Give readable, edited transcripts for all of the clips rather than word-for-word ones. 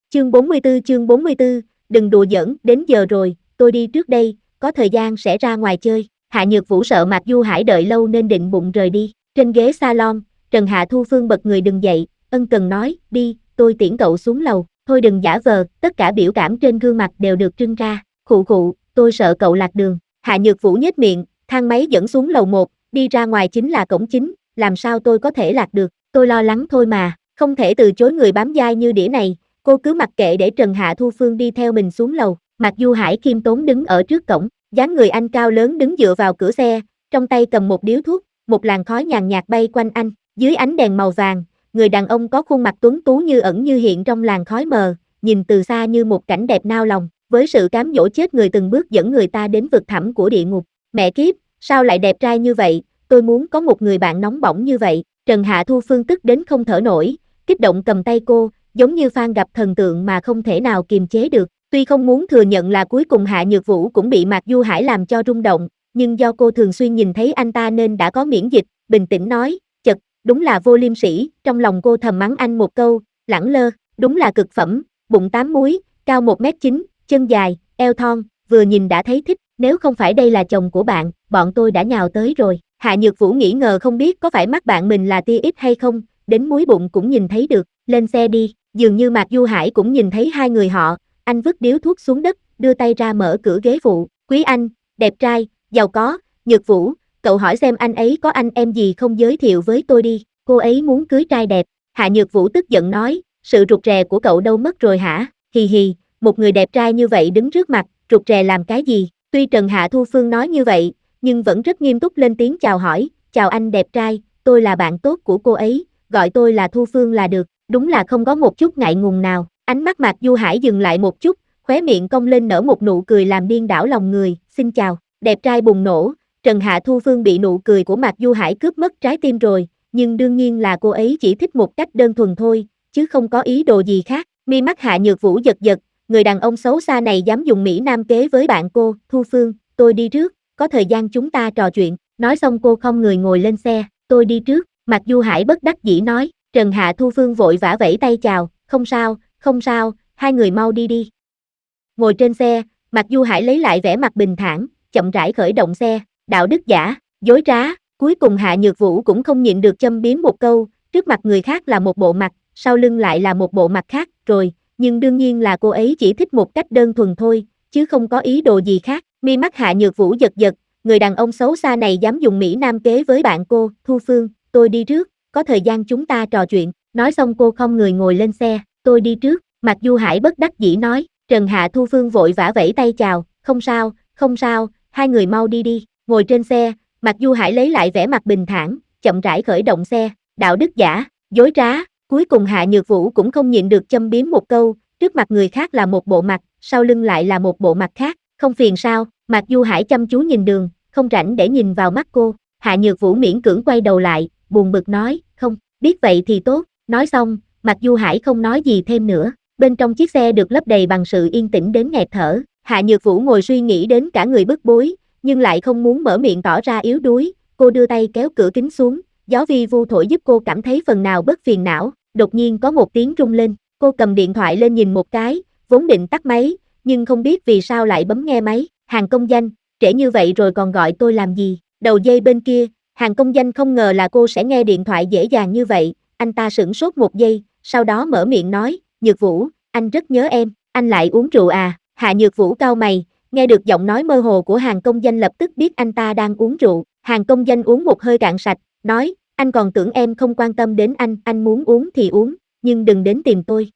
Chương 44, đừng đùa giỡn, đến giờ rồi, tôi đi trước đây, có thời gian sẽ ra ngoài chơi. Hạ Nhược Vũ sợ Mạc Du Hải đợi lâu nên định bụng rời đi. Trên ghế salon, Trần Hạ Thu Phương bật người đứng dậy, ân cần nói, đi, tôi tiễn cậu xuống lầu. Thôi đừng giả vờ, tất cả biểu cảm trên gương mặt đều được trưng ra. Khụ khụ, tôi sợ cậu lạc đường. Hạ Nhược Vũ nhếch miệng, thang máy dẫn xuống lầu 1, đi ra ngoài chính là cổng chính, làm sao tôi có thể lạc được, tôi lo lắng thôi mà, không thể từ chối người bám dai như đĩa này. Cô cứ mặc kệ để Trần Hạ Thu Phương đi theo mình xuống lầu. Mạc Du Hải khiêm tốn đứng ở trước cổng, dáng người anh cao lớn đứng dựa vào cửa xe, trong tay cầm một điếu thuốc, một làn khói nhàn nhạt bay quanh anh. Dưới ánh đèn màu vàng, người đàn ông có khuôn mặt tuấn tú như ẩn như hiện trong làn khói mờ, nhìn từ xa như một cảnh đẹp nao lòng, với sự cám dỗ chết người từng bước dẫn người ta đến vực thẳm của địa ngục. Mẹ kiếp, sao lại đẹp trai như vậy, tôi muốn có một người bạn nóng bỏng như vậy. Trần Hạ Thu Phương tức đến không thở nổi, kích động cầm tay cô, giống như fan gặp thần tượng mà không thể nào kiềm chế được. Tuy không muốn thừa nhận là cuối cùng Hạ Nhược Vũ cũng bị Mạc Du Hải làm cho rung động, nhưng do cô thường xuyên nhìn thấy anh ta nên đã có miễn dịch, bình tĩnh nói, chật, đúng là vô liêm sỉ. Trong lòng cô thầm mắng anh một câu, lẳng lơ, đúng là cực phẩm, bụng 8 múi, cao 1m9, chân dài, eo thon, vừa nhìn đã thấy thích, nếu không phải đây là chồng của bạn, bọn tôi đã nhào tới rồi. Hạ Nhược Vũ nghĩ ngờ không biết có phải mắt bạn mình là tia ít hay không, đến múi bụng cũng nhìn thấy được, lên xe đi. Dường như Mạc Du Hải cũng nhìn thấy hai người họ, anh vứt điếu thuốc xuống đất, đưa tay ra mở cửa ghế phụ, quý anh, đẹp trai, giàu có, Nhược Vũ, cậu hỏi xem anh ấy có anh em gì không giới thiệu với tôi đi, cô ấy muốn cưới trai đẹp. Hạ Nhược Vũ tức giận nói, sự rụt rè của cậu đâu mất rồi hả, hì hì, một người đẹp trai như vậy đứng trước mặt, rụt rè làm cái gì. Tuy Trần Hạ Thu Phương nói như vậy, nhưng vẫn rất nghiêm túc lên tiếng chào hỏi, chào anh đẹp trai, tôi là bạn tốt của cô ấy, gọi tôi là Thu Phương là được. Đúng là không có một chút ngại ngùng nào. Ánh mắt Mạc Du Hải dừng lại một chút, khóe miệng cong lên nở một nụ cười làm điên đảo lòng người, xin chào, đẹp trai bùng nổ. Trần Hạ Thu Phương bị nụ cười của Mạc Du Hải cướp mất trái tim rồi, nhưng đương nhiên là cô ấy chỉ thích một cách đơn thuần thôi, chứ không có ý đồ gì khác. Mi mắt Hạ Nhược Vũ giật giật, người đàn ông xấu xa này dám dùng Mỹ Nam kế với bạn cô. Thu Phương, tôi đi trước, có thời gian chúng ta trò chuyện. Nói xong cô không người ngồi lên xe, tôi đi trước. Mạc Du Hải bất đắc dĩ nói. Trần Hạ Thu Phương vội vã vẫy tay chào, không sao, hai người mau đi đi. Ngồi trên xe, Mạc Du Hải lấy lại vẻ mặt bình thản, chậm rãi khởi động xe, đạo đức giả, dối trá. Cuối cùng Hạ Nhược Vũ cũng không nhịn được châm biếm một câu, trước mặt người khác là một bộ mặt, sau lưng lại là một bộ mặt khác, rồi, nhưng đương nhiên là cô ấy chỉ thích một cách đơn thuần thôi, chứ không có ý đồ gì khác. Mi mắt Hạ Nhược Vũ giật giật, người đàn ông xấu xa này dám dùng Mỹ Nam kế với bạn cô. Thu Phương, tôi đi trước, có thời gian chúng ta trò chuyện. Nói xong cô không người ngồi lên xe, tôi đi trước. Mạc Du Hải bất đắc dĩ nói. Trần Hạ Thu Phương vội vã vẫy tay chào, không sao, hai người mau đi đi. Ngồi trên xe, Mạc Du Hải lấy lại vẻ mặt bình thản, chậm rãi khởi động xe, đạo đức giả, dối trá. Cuối cùng Hạ Nhược Vũ cũng không nhịn được châm biếm một câu, trước mặt người khác là một bộ mặt, sau lưng lại là một bộ mặt khác, không phiền sao? Mạc Du Hải chăm chú nhìn đường, không rảnh để nhìn vào mắt cô. Hạ Nhược Vũ miễn cưỡng quay đầu lại, buồn bực nói, không, biết vậy thì tốt. Nói xong, Mạc Du Hải không nói gì thêm nữa. Bên trong chiếc xe được lấp đầy bằng sự yên tĩnh đến nghẹt thở. Hạ Nhược Vũ ngồi suy nghĩ đến cả người bức bối, nhưng lại không muốn mở miệng tỏ ra yếu đuối. Cô đưa tay kéo cửa kính xuống, gió vi vu thổi giúp cô cảm thấy phần nào bớt phiền não. Đột nhiên có một tiếng rung lên, cô cầm điện thoại lên nhìn một cái, vốn định tắt máy, nhưng không biết vì sao lại bấm nghe máy. Hàng công danh, trễ như vậy rồi còn gọi tôi làm gì? Đầu dây bên kia, Hàng công danh không ngờ là cô sẽ nghe điện thoại dễ dàng như vậy, anh ta sửng sốt một giây, sau đó mở miệng nói, Nhược Vũ, anh rất nhớ em, anh lại uống rượu à? Hạ Nhược Vũ cau mày, nghe được giọng nói mơ hồ của Hàng công danh lập tức biết anh ta đang uống rượu. Hàng công danh uống một hơi cạn sạch, nói, anh còn tưởng em không quan tâm đến anh muốn uống thì uống, nhưng đừng đến tìm tôi.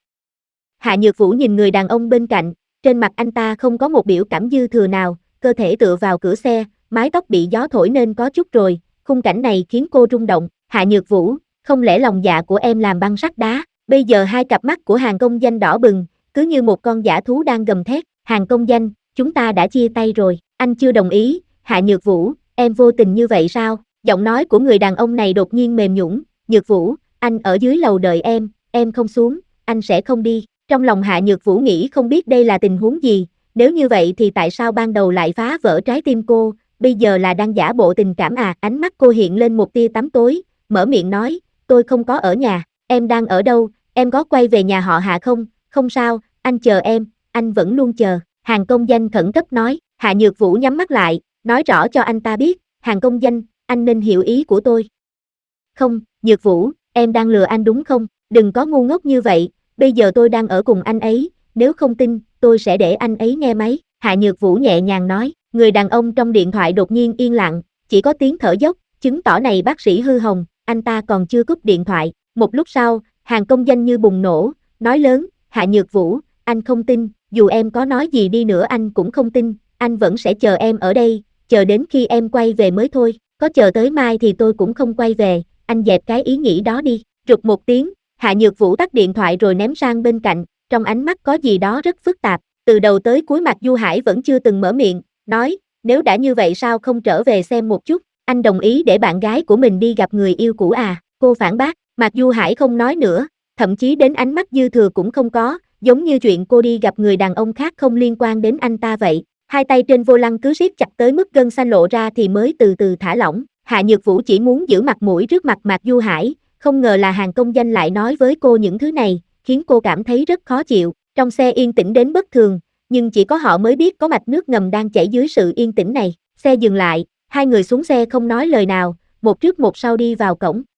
Hạ Nhược Vũ nhìn người đàn ông bên cạnh, trên mặt anh ta không có một biểu cảm dư thừa nào, cơ thể tựa vào cửa xe, mái tóc bị gió thổi nên có chút rồi, khung cảnh này khiến cô rung động. Hạ Nhược Vũ, không lẽ lòng dạ của em làm băng sắt đá? Bây giờ hai cặp mắt của Hàng công danh đỏ bừng, cứ như một con dã thú đang gầm thét. Hàng công danh, chúng ta đã chia tay rồi, anh chưa đồng ý. Hạ Nhược Vũ, em vô tình như vậy sao? Giọng nói của người đàn ông này đột nhiên mềm nhũn. Nhược Vũ, anh ở dưới lầu đợi em không xuống, anh sẽ không đi. Trong lòng Hạ Nhược Vũ nghĩ không biết đây là tình huống gì, nếu như vậy thì tại sao ban đầu lại phá vỡ trái tim cô, bây giờ là đang giả bộ tình cảm à? Ánh mắt cô hiện lên một tia tắm tối, mở miệng nói, tôi không có ở nhà, em đang ở đâu, em có quay về nhà họ Hạ không? Không sao, anh chờ em, anh vẫn luôn chờ, Hàn Công Danh khẩn cấp nói. Hạ Nhược Vũ nhắm mắt lại, nói rõ cho anh ta biết, Hàn Công Danh, anh nên hiểu ý của tôi. Không, Nhược Vũ, em đang lừa anh đúng không? Đừng có ngu ngốc như vậy, bây giờ tôi đang ở cùng anh ấy, nếu không tin, tôi sẽ để anh ấy nghe máy. Hạ Nhược Vũ nhẹ nhàng nói, người đàn ông trong điện thoại đột nhiên yên lặng, chỉ có tiếng thở dốc, chứng tỏ này bác sĩ hư hồng, anh ta còn chưa cúp điện thoại. Một lúc sau, Hàn Công Danh như bùng nổ, nói lớn, Hạ Nhược Vũ, anh không tin, dù em có nói gì đi nữa anh cũng không tin, anh vẫn sẽ chờ em ở đây, chờ đến khi em quay về mới thôi, có chờ tới mai thì tôi cũng không quay về, anh dẹp cái ý nghĩ đó đi. Rụt một tiếng, Hạ Nhược Vũ tắt điện thoại rồi ném sang bên cạnh, trong ánh mắt có gì đó rất phức tạp, từ đầu tới cuối Mạc Du Hải vẫn chưa từng mở miệng, nói, nếu đã như vậy sao không trở về xem một chút, anh đồng ý để bạn gái của mình đi gặp người yêu cũ à, cô phản bác, Mạc Du Hải không nói nữa, thậm chí đến ánh mắt dư thừa cũng không có, giống như chuyện cô đi gặp người đàn ông khác không liên quan đến anh ta vậy. Hai tay trên vô lăng cứ siết chặt tới mức gân xanh lộ ra thì mới từ từ thả lỏng. Hạ Nhược Vũ chỉ muốn giữ mặt mũi trước mặt Mạc Du Hải, không ngờ là Hàn Công Danh lại nói với cô những thứ này, khiến cô cảm thấy rất khó chịu. Trong xe yên tĩnh đến bất thường, nhưng chỉ có họ mới biết có mạch nước ngầm đang chảy dưới sự yên tĩnh này. Xe dừng lại, hai người xuống xe không nói lời nào, một trước một sau đi vào cổng.